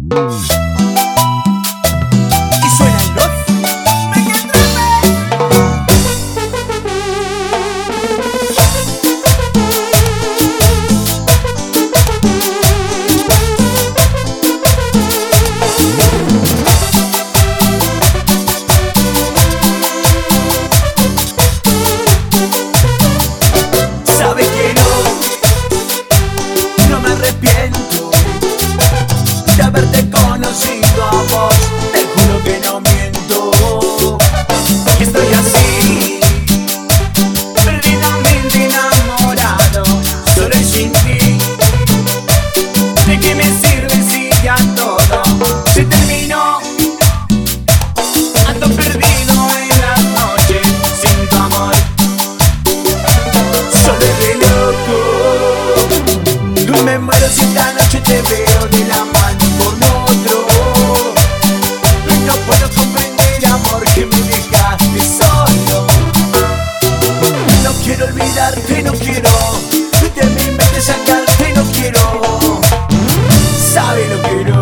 Y suenan los sabes que no me arrepiento de haberte conocido a vos, te juro que no miento. Y estoy así, perdidamente enamorado, solo y sin ti. ¿De qué me sirve si ya todo se terminó? Ando perdido en las noches sin tu amor, solo de loco. Me muero si esta noche te veo de la mano con otro. No puedo comprender, amor, que me dejaste solo. No quiero olvidarte, no quiero de mi mente sacarte, no quiero. Sabe, no quiero.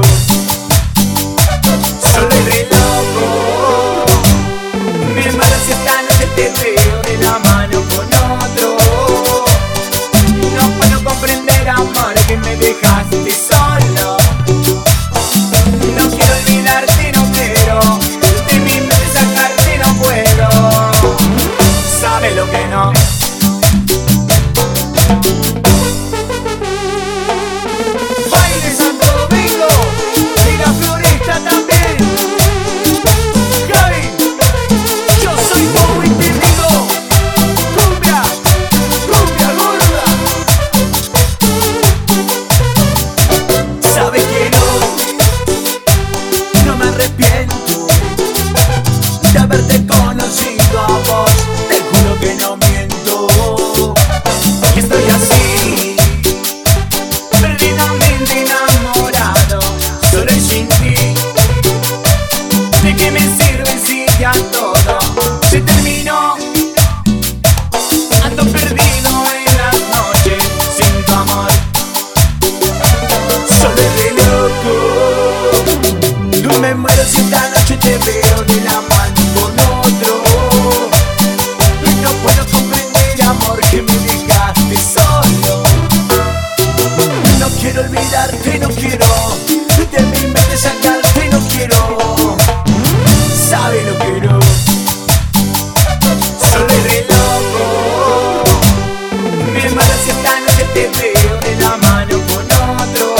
Solo re loco. Me muero si esta noche te veo de la mano con otro. No puedo comprender, amor, que me dejaste solo. No quiero olvidarte, no quiero de mi mente sacarte, no puedo. Sabe lo que no. Baile Santo Domingo y la Floresta también. Gaby, yo soy Bobo y te digo cumbia, cumbia gorda. Sabes que no me arrepiento de haberte conocido a vos, te juro que no miento. Y estoy así, perdidamente enamorado, solo y sin ti. ¿De qué me sirve si ya todo se terminó? Ando perdido en las noches sin tu amor, solo de loco. Me muero si esta noche te veo de la mano con otro. No puedo comprender, amor, que me dejaste solo. No quiero olvidarte, no quiero de mi mente sacarte, no quiero. Sabe, no quiero. Solo re loco. Me muero si esta noche te veo de la mano con otro.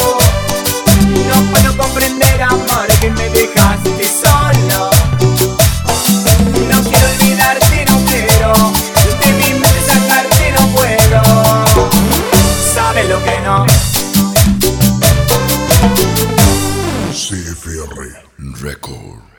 No puedo comprender, amor, que me dejaste solo. No quiero olvidarte, no quiero de mi mente sacarte, no puedo. Sabe lo que no. CFR Record.